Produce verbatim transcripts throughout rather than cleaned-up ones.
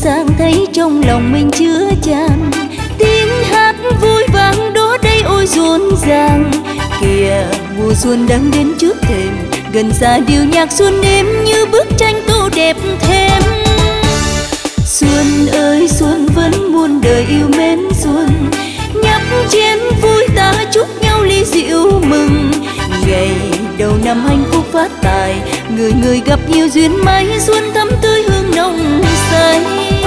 sang thấy trong lòng mình chứa chan. Tiếng hát vui vang đó đây ôi rộn ràng. Kìa mùa xuân đang đến trước thềm, gần xa điệu nhạc xuân êm như bức tranh tô đẹp thêm. Xuân ơi xuân vẫn muôn đời yêu mến xuân, nhấp chén vui ta chúc nhau ly rượu mừng. Ngày đầu năm hạnh phúc phát tài, người người gặp nhiều duyên may, xuân thắm tươi hương nồng say.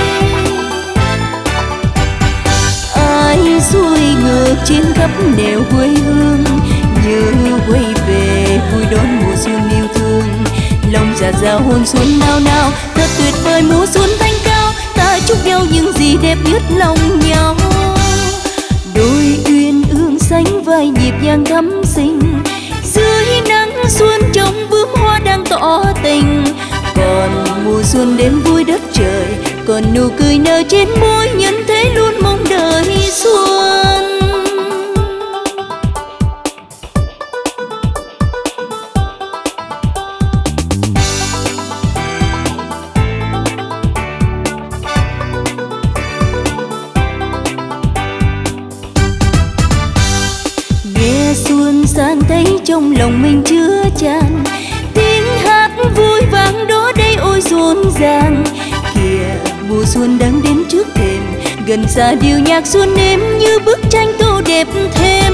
Ai xuôi ngược trên khắp nẻo quê hương, nhớ quay về vui đón mùa xuân yêu thương. Lòng dạt dào hồn xuân nao nao, thật tuyệt vời mùa xuân thanh cao. Ta chúc nhau những gì đẹp nhất lòng nhau. Đôi uyên ương sánh vai nhịp nhàng thắm xinh, dưới nắng xuân trong bướm hoa đang tỏ tình. Còn mùa xuân đến vui đất trời, còn nụ cười nở trên môi, nhân thế luôn mong đợi xuân. Nghe xuân sang thấy trong lòng mình chứa chan. Tiếng hát vui vang đó đây ôi rộn ràng. Kìa mùa xuân đang đến trước thềm, gần xa điệu nhạc xuân êm như bức tranh tô đẹp thêm.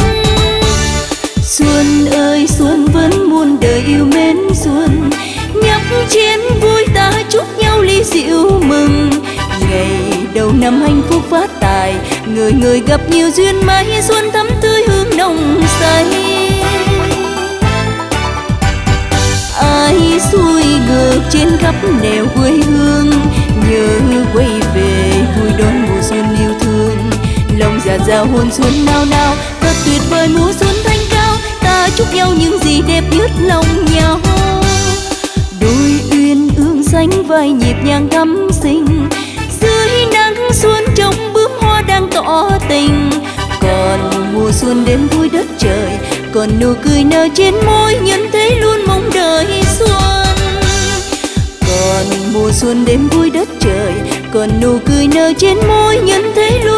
Xuân ơi xuân vẫn muôn đời yêu mến xuân, nhấp chén vui ta chúc nhau ly rượu mừng. Ngày đầu năm hạnh phúc phát tài, người người gặp nhiều duyên may, xuân thắm tươi hương nồng say. Ai xuôi ngược trên khắp nẻo quê hương, nhớ quay về vui đón mùa xuân yêu thương. Lòng dạt dào hồn xuân nao nao, thật tuyệt vời mùa xuân thanh cao. Ta chúc nhau những gì đẹp nhất lòng nhau. Đôi uyên ương sánh vai nhịp nhàng thắm xinh, dưới nắng xuân trong bướm hoa đang tỏ tình. Còn mùa xuân đến vui đất trời, còn nụ cười nở trên môi, nhân thế luôn mong đợi xuân. Còn mùa xuân đến vui đất trời, còn nụ cười nở trên môi, nhân thế luôn